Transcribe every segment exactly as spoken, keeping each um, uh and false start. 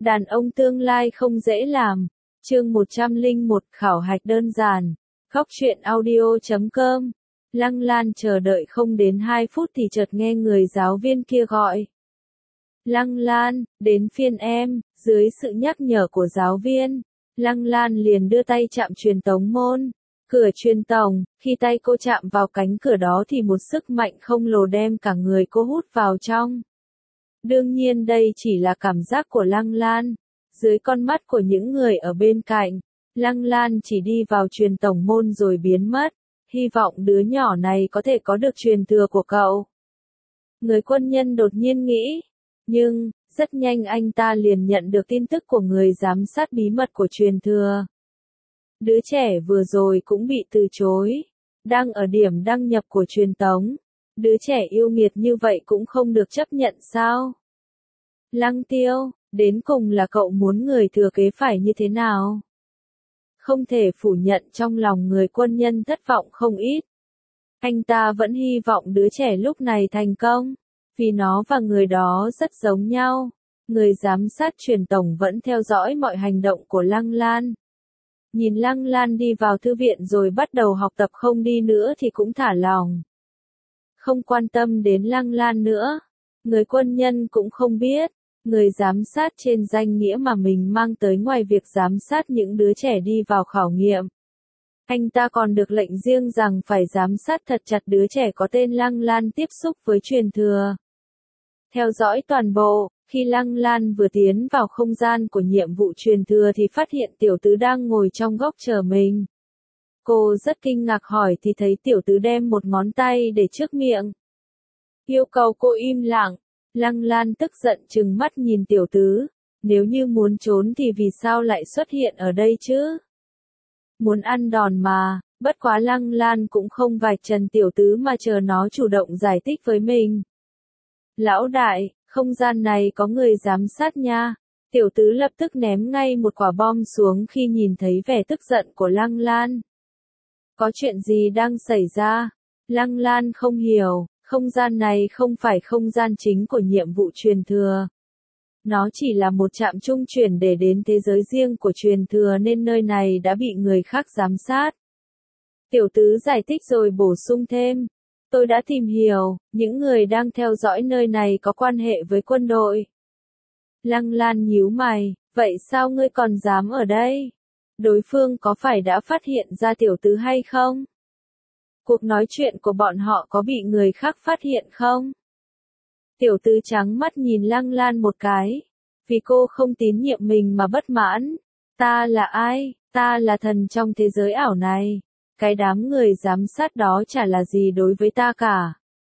Đàn ông tương lai không dễ làm. Chương một trăm lẻ một khảo hạch đơn giản. Khóc chuyện audio chấm com. Lăng Lan chờ đợi không đến hai phút thì chợt nghe người giáo viên kia gọi. Lăng Lan, đến phiên em. Dưới sự nhắc nhở của giáo viên, Lăng Lan liền đưa tay chạm truyền tống môn. Cửa truyền tống, khi tay cô chạm vào cánh cửa đó thì một sức mạnh không lồ đem cả người cô hút vào trong. Đương nhiên đây chỉ là cảm giác của Lăng Lan. Dưới con mắt của những người ở bên cạnh, Lăng Lan chỉ đi vào truyền tống môn rồi biến mất. Hy vọng đứa nhỏ này có thể có được truyền thừa của cậu. Người quân nhân đột nhiên nghĩ. Nhưng, rất nhanh anh ta liền nhận được tin tức của người giám sát bí mật của truyền thừa. Đứa trẻ vừa rồi cũng bị từ chối. Đang ở điểm đăng nhập của truyền tống. Đứa trẻ yêu nghiệt như vậy cũng không được chấp nhận sao? Lăng Tiêu, đến cùng là cậu muốn người thừa kế phải như thế nào? Không thể phủ nhận trong lòng người quân nhân thất vọng không ít. Anh ta vẫn hy vọng đứa trẻ lúc này thành công, vì nó và người đó rất giống nhau. Người giám sát truyền tổng vẫn theo dõi mọi hành động của Lăng Lan. Nhìn Lăng Lan đi vào thư viện rồi bắt đầu học tập không đi nữa thì cũng thả lòng. Không quan tâm đến Lăng Lan nữa. Người quân nhân cũng không biết, người giám sát trên danh nghĩa mà mình mang tới ngoài việc giám sát những đứa trẻ đi vào khảo nghiệm. Anh ta còn được lệnh riêng rằng phải giám sát thật chặt đứa trẻ có tên Lăng Lan tiếp xúc với truyền thừa. Theo dõi toàn bộ, khi Lăng Lan vừa tiến vào không gian của nhiệm vụ truyền thừa thì phát hiện tiểu tứ đang ngồi trong góc chờ mình. Cô rất kinh ngạc hỏi thì thấy tiểu tứ đem một ngón tay để trước miệng. Yêu cầu cô im lặng. Lăng Lan tức giận trừng mắt nhìn tiểu tứ. Nếu như muốn trốn thì vì sao lại xuất hiện ở đây chứ? Muốn ăn đòn mà, bất quá Lăng Lan cũng không vạch trần tiểu tứ mà chờ nó chủ động giải thích với mình. Lão đại, không gian này có người giám sát nha. Tiểu tứ lập tức ném ngay một quả bom xuống khi nhìn thấy vẻ tức giận của Lăng Lan. Có chuyện gì đang xảy ra? Lăng Lan không hiểu, không gian này không phải không gian chính của nhiệm vụ truyền thừa. Nó chỉ là một trạm trung chuyển để đến thế giới riêng của truyền thừa nên nơi này đã bị người khác giám sát. Tiểu tứ giải thích rồi bổ sung thêm. Tôi đã tìm hiểu, những người đang theo dõi nơi này có quan hệ với quân đội. Lăng Lan nhíu mày, vậy sao ngươi còn dám ở đây? Đối phương có phải đã phát hiện ra tiểu tứ hay không? Cuộc nói chuyện của bọn họ có bị người khác phát hiện không? Tiểu tứ trắng mắt nhìn Lăng Lan một cái. Vì cô không tín nhiệm mình mà bất mãn. Ta là ai? Ta là thần trong thế giới ảo này. Cái đám người giám sát đó chả là gì đối với ta cả.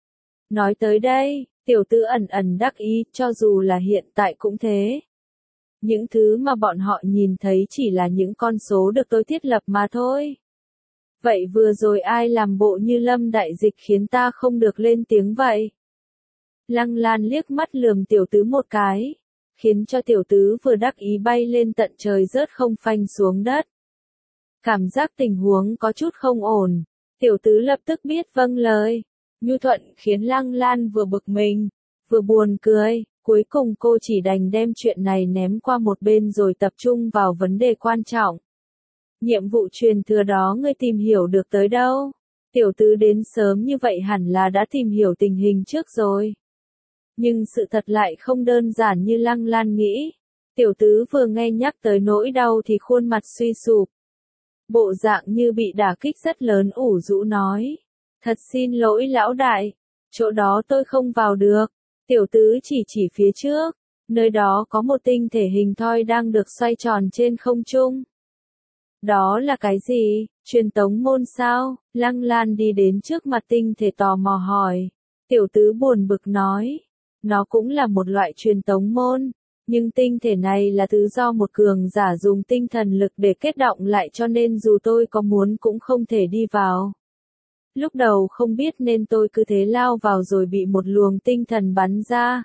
Nói tới đây, tiểu tứ ẩn ẩn đắc ý, cho dù là hiện tại cũng thế. Những thứ mà bọn họ nhìn thấy chỉ là những con số được tôi thiết lập mà thôi. Vậy vừa rồi ai làm bộ như Lâm Đại Dịch khiến ta không được lên tiếng vậy? Lăng Lan liếc mắt lườm tiểu tứ một cái, khiến cho tiểu tứ vừa đắc ý bay lên tận trời rớt không phanh xuống đất. Cảm giác tình huống có chút không ổn, tiểu tứ lập tức biết vâng lời. Nhu thuận khiến Lăng Lan vừa bực mình, vừa buồn cười, cuối cùng cô chỉ đành đem chuyện này ném qua một bên rồi tập trung vào vấn đề quan trọng. Nhiệm vụ truyền thừa đó ngươi tìm hiểu được tới đâu? Tiểu tứ đến sớm như vậy hẳn là đã tìm hiểu tình hình trước rồi. Nhưng sự thật lại không đơn giản như Lăng Lan nghĩ. Tiểu tứ vừa nghe nhắc tới nỗi đau thì khuôn mặt suy sụp. Bộ dạng như bị đả kích rất lớn ủ rũ nói. Thật xin lỗi lão đại, chỗ đó tôi không vào được. Tiểu tứ chỉ chỉ phía trước, nơi đó có một tinh thể hình thoi đang được xoay tròn trên không trung. Đó là cái gì? Truyền tống môn sao? Lăng Lan đi đến trước mặt tinh thể tò mò hỏi. Tiểu tứ buồn bực nói. Nó cũng là một loại truyền tống môn. Nhưng tinh thể này là thứ do một cường giả dùng tinh thần lực để kết động lại cho nên dù tôi có muốn cũng không thể đi vào. Lúc đầu không biết nên tôi cứ thế lao vào rồi bị một luồng tinh thần bắn ra.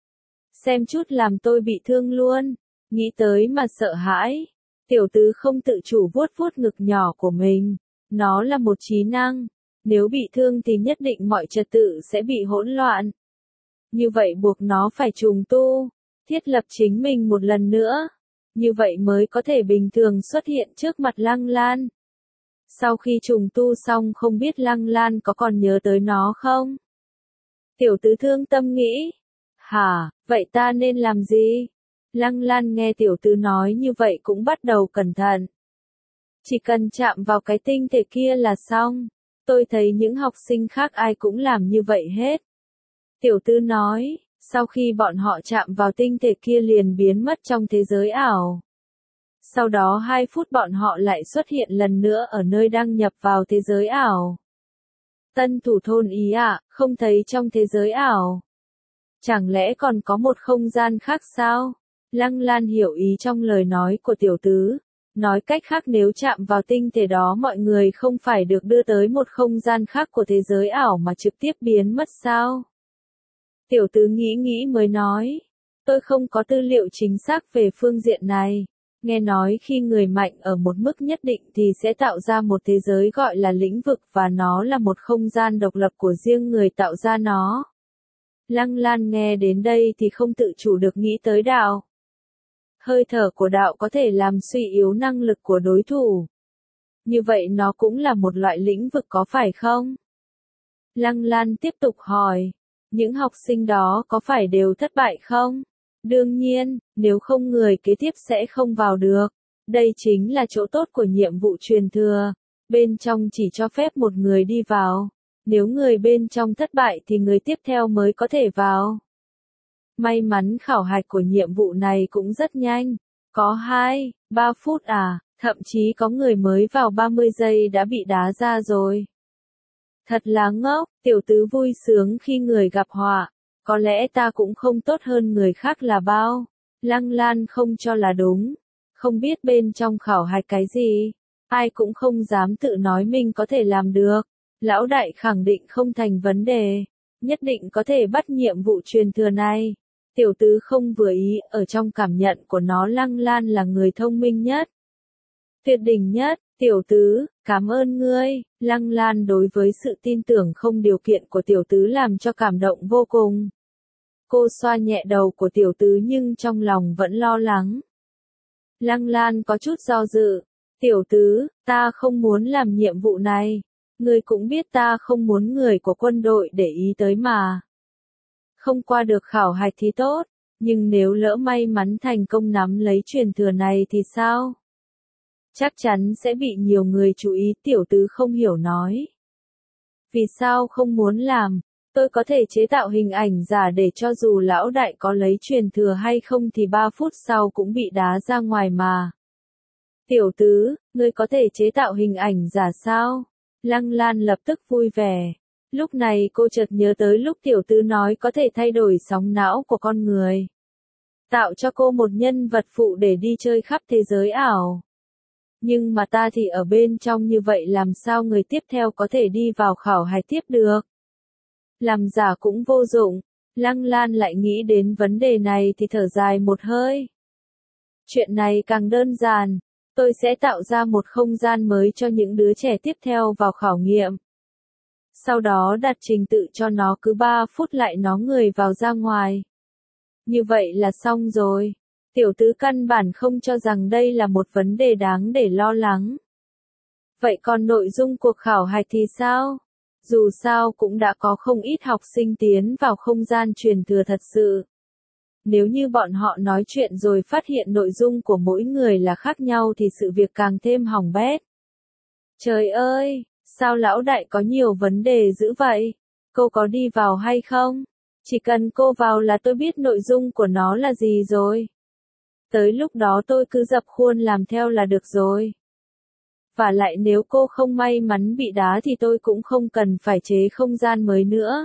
Xem chút làm tôi bị thương luôn. Nghĩ tới mà sợ hãi. Tiểu tứ không tự chủ vuốt vuốt ngực nhỏ của mình. Nó là một trí năng. Nếu bị thương thì nhất định mọi trật tự sẽ bị hỗn loạn. Như vậy buộc nó phải trùng tu. thiết lập chính mình một lần nữa. Như vậy mới có thể bình thường xuất hiện trước mặt Lăng Lan. Sau khi trùng tu xong không biết Lăng Lan có còn nhớ tới nó không? Tiểu tứ thương tâm nghĩ. Hả, vậy ta nên làm gì? Lăng Lan nghe tiểu tứ nói như vậy cũng bắt đầu cẩn thận. Chỉ cần chạm vào cái tinh thể kia là xong. Tôi thấy những học sinh khác ai cũng làm như vậy hết. Tiểu tứ nói, sau khi bọn họ chạm vào tinh thể kia liền biến mất trong thế giới ảo. Sau đó hai phút bọn họ lại xuất hiện lần nữa ở nơi đăng nhập vào thế giới ảo. Tân thủ thôn ý ạ, à, không thấy trong thế giới ảo. Chẳng lẽ còn có một không gian khác sao? Lăng Lan hiểu ý trong lời nói của tiểu tứ. Nói cách khác nếu chạm vào tinh thể đó mọi người không phải được đưa tới một không gian khác của thế giới ảo mà trực tiếp biến mất sao? Tiểu tứ nghĩ nghĩ mới nói. Tôi không có tư liệu chính xác về phương diện này. Nghe nói khi người mạnh ở một mức nhất định thì sẽ tạo ra một thế giới gọi là lĩnh vực và nó là một không gian độc lập của riêng người tạo ra nó. Lăng Lan nghe đến đây thì không tự chủ được nghĩ tới đạo. Hơi thở của đạo có thể làm suy yếu năng lực của đối thủ. Như vậy nó cũng là một loại lĩnh vực có phải không? Lăng Lan tiếp tục hỏi. Những học sinh đó có phải đều thất bại không? Đương nhiên, nếu không người kế tiếp sẽ không vào được. Đây chính là chỗ tốt của nhiệm vụ truyền thừa. Bên trong chỉ cho phép một người đi vào. Nếu người bên trong thất bại thì người tiếp theo mới có thể vào. May mắn khảo hạch của nhiệm vụ này cũng rất nhanh. Có hai, ba phút à, thậm chí có người mới vào ba mươi giây đã bị đá ra rồi. Thật là ngốc, tiểu tứ vui sướng khi người gặp họa. Có lẽ ta cũng không tốt hơn người khác là bao. Lăng Lan không cho là đúng. Không biết bên trong khảo hạch cái gì. Ai cũng không dám tự nói mình có thể làm được. Lão đại khẳng định không thành vấn đề. Nhất định có thể bắt nhiệm vụ truyền thừa này. Tiểu tứ không vừa ý, ở trong cảm nhận của nó Lăng Lan là người thông minh nhất. Tuyệt đỉnh nhất, tiểu tứ, cảm ơn ngươi. Lăng Lan đối với sự tin tưởng không điều kiện của tiểu tứ làm cho cảm động vô cùng. Cô xoa nhẹ đầu của tiểu tứ nhưng trong lòng vẫn lo lắng. Lăng Lan có chút do dự. Tiểu tứ, ta không muốn làm nhiệm vụ này. Ngươi cũng biết ta không muốn người của quân đội để ý tới mà. Không qua được khảo hạch thì tốt, nhưng nếu lỡ may mắn thành công nắm lấy truyền thừa này thì sao? Chắc chắn sẽ bị nhiều người chú ý, tiểu tứ không hiểu nói. Vì sao không muốn làm? Tôi có thể chế tạo hình ảnh giả để cho dù lão đại có lấy truyền thừa hay không thì ba phút sau cũng bị đá ra ngoài mà. Tiểu tứ, ngươi có thể chế tạo hình ảnh giả sao? Lăng Lan lập tức vui vẻ. Lúc này cô chợt nhớ tới lúc tiểu tứ nói có thể thay đổi sóng não của con người. Tạo cho cô một nhân vật phụ để đi chơi khắp thế giới ảo. Nhưng mà ta thì ở bên trong như vậy làm sao người tiếp theo có thể đi vào khảo hạch tiếp được? Làm giả cũng vô dụng. Lăng Lan lại nghĩ đến vấn đề này thì thở dài một hơi. Chuyện này càng đơn giản. Tôi sẽ tạo ra một không gian mới cho những đứa trẻ tiếp theo vào khảo nghiệm. Sau đó đặt trình tự cho nó cứ ba phút lại nó người vào ra ngoài. Như vậy là xong rồi. Tiểu tứ căn bản không cho rằng đây là một vấn đề đáng để lo lắng. Vậy còn nội dung cuộc khảo hạch thì sao? Dù sao cũng đã có không ít học sinh tiến vào không gian truyền thừa thật sự. Nếu như bọn họ nói chuyện rồi phát hiện nội dung của mỗi người là khác nhau thì sự việc càng thêm hỏng bét. Trời ơi, sao lão đại có nhiều vấn đề dữ vậy? Cô có đi vào hay không? Chỉ cần cô vào là tôi biết nội dung của nó là gì rồi. Tới lúc đó tôi cứ dập khuôn làm theo là được rồi. Và lại nếu cô không may mắn bị đá thì tôi cũng không cần phải chế không gian mới nữa.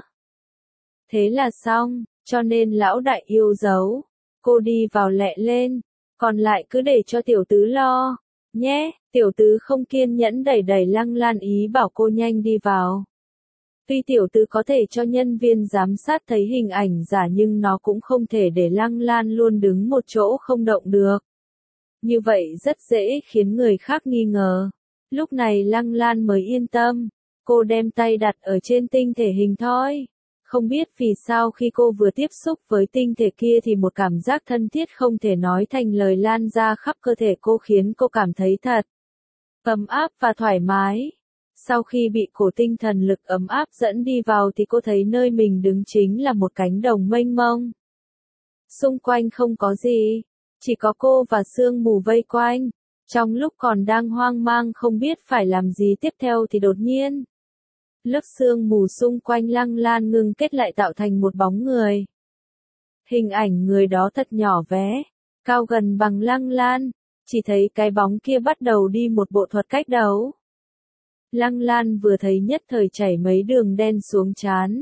Thế là xong, cho nên lão đại yêu dấu. Cô đi vào lẹ lên, còn lại cứ để cho tiểu tứ lo. Nhé, tiểu tứ không kiên nhẫn đẩy đẩy Lăng Lan ý bảo cô nhanh đi vào. Tuy tiểu tứ có thể cho nhân viên giám sát thấy hình ảnh giả nhưng nó cũng không thể để Lăng Lan luôn đứng một chỗ không động được. Như vậy rất dễ khiến người khác nghi ngờ. Lúc này Lăng Lan mới yên tâm. Cô đem tay đặt ở trên tinh thể hình thoi. Không biết vì sao khi cô vừa tiếp xúc với tinh thể kia thì một cảm giác thân thiết không thể nói thành lời lan ra khắp cơ thể cô khiến cô cảm thấy thật ấm áp và thoải mái. Sau khi bị cổ tinh thần lực ấm áp dẫn đi vào thì cô thấy nơi mình đứng chính là một cánh đồng mênh mông. Xung quanh không có gì, chỉ có cô và sương mù vây quanh. Trong lúc còn đang hoang mang không biết phải làm gì tiếp theo thì đột nhiên, lớp sương mù xung quanh Lăng Lan ngưng kết lại tạo thành một bóng người. Hình ảnh người đó thật nhỏ bé, cao gần bằng Lăng Lan, chỉ thấy cái bóng kia bắt đầu đi một bộ thuật cách đấu. Lăng Lan vừa thấy nhất thời chảy mấy đường đen xuống trán.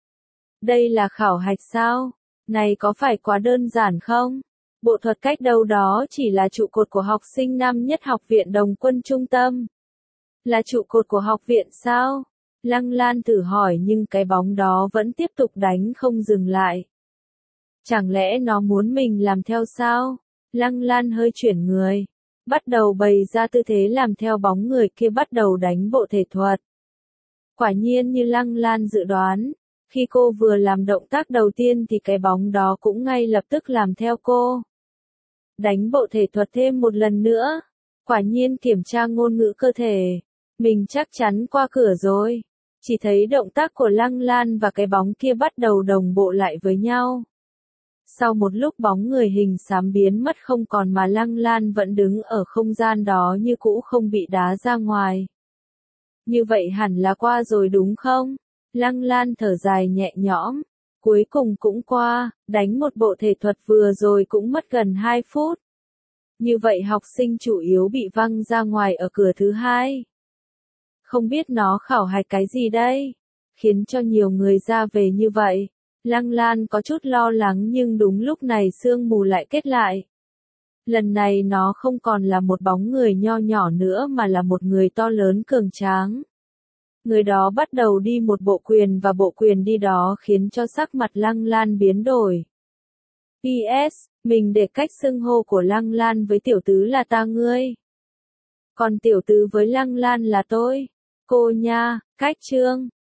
Đây là khảo hạch sao? Này có phải quá đơn giản không? Bộ thuật cách đấu đó chỉ là trụ cột của học sinh năm nhất học viện Đồng quân trung tâm. Là trụ cột của học viện sao? Lăng Lan thử hỏi nhưng cái bóng đó vẫn tiếp tục đánh không dừng lại. Chẳng lẽ nó muốn mình làm theo sao? Lăng Lan hơi chuyển người, bắt đầu bày ra tư thế làm theo bóng người kia bắt đầu đánh bộ thể thuật. Quả nhiên như Lăng Lan dự đoán, khi cô vừa làm động tác đầu tiên thì cái bóng đó cũng ngay lập tức làm theo cô. Đánh bộ thể thuật thêm một lần nữa, quả nhiên kiểm tra ngôn ngữ cơ thể, mình chắc chắn qua cửa rồi. Chỉ thấy động tác của Lăng Lan và cái bóng kia bắt đầu đồng bộ lại với nhau. Sau một lúc bóng người hình xám biến mất không còn mà Lăng Lan vẫn đứng ở không gian đó như cũ không bị đá ra ngoài. Như vậy hẳn là qua rồi đúng không? Lăng Lan thở dài nhẹ nhõm. Cuối cùng cũng qua, đánh một bộ thể thuật vừa rồi cũng mất gần hai phút. Như vậy học sinh chủ yếu bị văng ra ngoài ở cửa thứ hai. Không biết nó khảo hạch cái gì đây? Khiến cho nhiều người ra về như vậy. Lăng Lan có chút lo lắng nhưng đúng lúc này sương mù lại kết lại. Lần này nó không còn là một bóng người nho nhỏ nữa mà là một người to lớn cường tráng. Người đó bắt đầu đi một bộ quyền và bộ quyền đi đó khiến cho sắc mặt Lăng Lan biến đổi. pê ét, mình để cách xưng hô của Lăng Lan với tiểu tứ là ta ngươi. Còn tiểu tứ với Lăng Lan là tôi. Cô nha, cách chương.